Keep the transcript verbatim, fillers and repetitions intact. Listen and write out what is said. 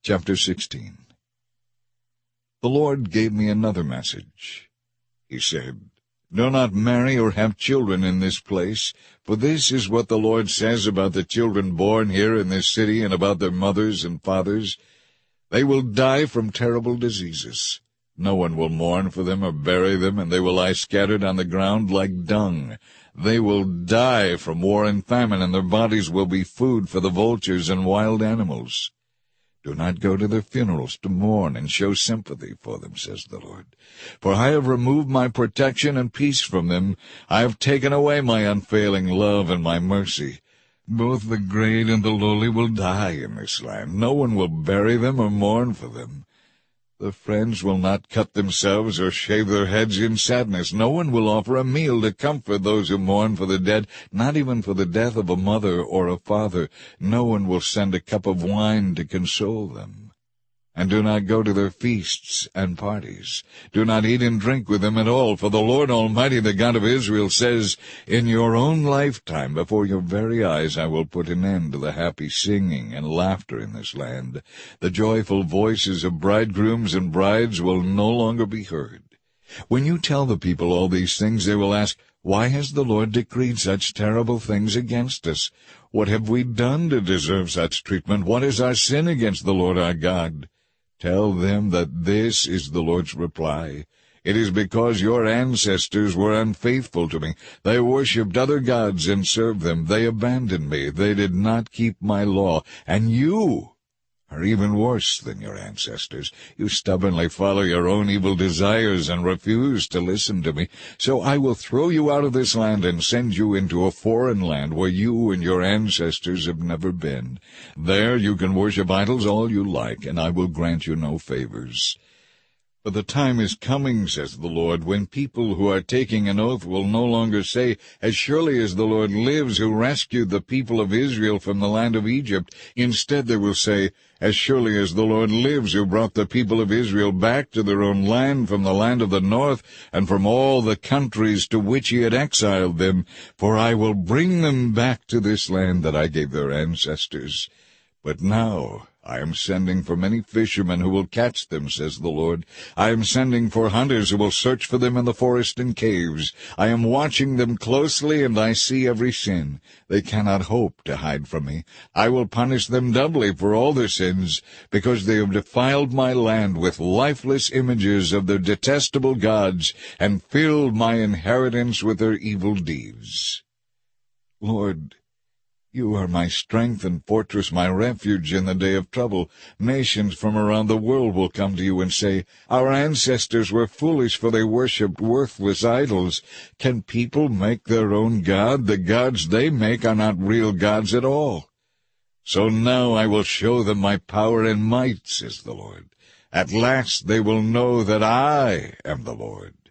Chapter sixteen. The Lord gave me another message. He said, "Do not marry or have children in this place, for this is what the Lord says about the children born here in this city and about their mothers and fathers. They will die from terrible diseases. No one will mourn for them or bury them, and they will lie scattered on the ground like dung. They will die from war and famine, and their bodies will be food for the vultures and wild animals. Do not go to their funerals to mourn and show sympathy for them, says the Lord. For I have removed my protection and peace from them. I have taken away my unfailing love and my mercy. Both the great and the lowly will die in this land. No one will bury them or mourn for them. The friends will not cut themselves or shave their heads in sadness. No one will offer a meal to comfort those who mourn for the dead, not even for the death of a mother or a father. No one will send a cup of wine to console them. And do not go to their feasts and parties. Do not eat and drink with them at all, for the Lord Almighty, the God of Israel, says, In your own lifetime, before your very eyes, I will put an end to the happy singing and laughter in this land. The joyful voices of bridegrooms and brides will no longer be heard. When you tell the people all these things, they will ask, Why has the Lord decreed such terrible things against us? What have we done to deserve such treatment? What is our sin against the Lord our God? Tell them that this is the Lord's reply. It is because your ancestors were unfaithful to me. They worshipped other gods and served them. They abandoned me. They did not keep my law. And you are even worse than your ancestors. You stubbornly follow your own evil desires and refuse to listen to me. So I will throw you out of this land and send you into a foreign land where you and your ancestors have never been. There you can worship idols all you like, and I will grant you no favors. For the time is coming, says the Lord, when people who are taking an oath will no longer say, As surely as the Lord lives, who rescued the people of Israel from the land of Egypt. Instead they will say, As surely as the Lord lives, who brought the people of Israel back to their own land from the land of the north, and from all the countries to which he had exiled them. For I will bring them back to this land that I gave their ancestors. But now I am sending for many fishermen who will catch them, says the Lord. I am sending for hunters who will search for them in the forest and caves. I am watching them closely, and I see every sin. They cannot hope to hide from me. I will punish them doubly for all their sins, because they have defiled my land with lifeless images of their detestable gods, and filled my inheritance with their evil deeds. Lord, you are my strength and fortress, my refuge in the day of trouble. Nations from around the world will come to you and say, Our ancestors were foolish, for they worshipped worthless idols. Can people make their own God? The gods they make are not real gods at all. So now I will show them my power and might, says the Lord. At last they will know that I am the Lord.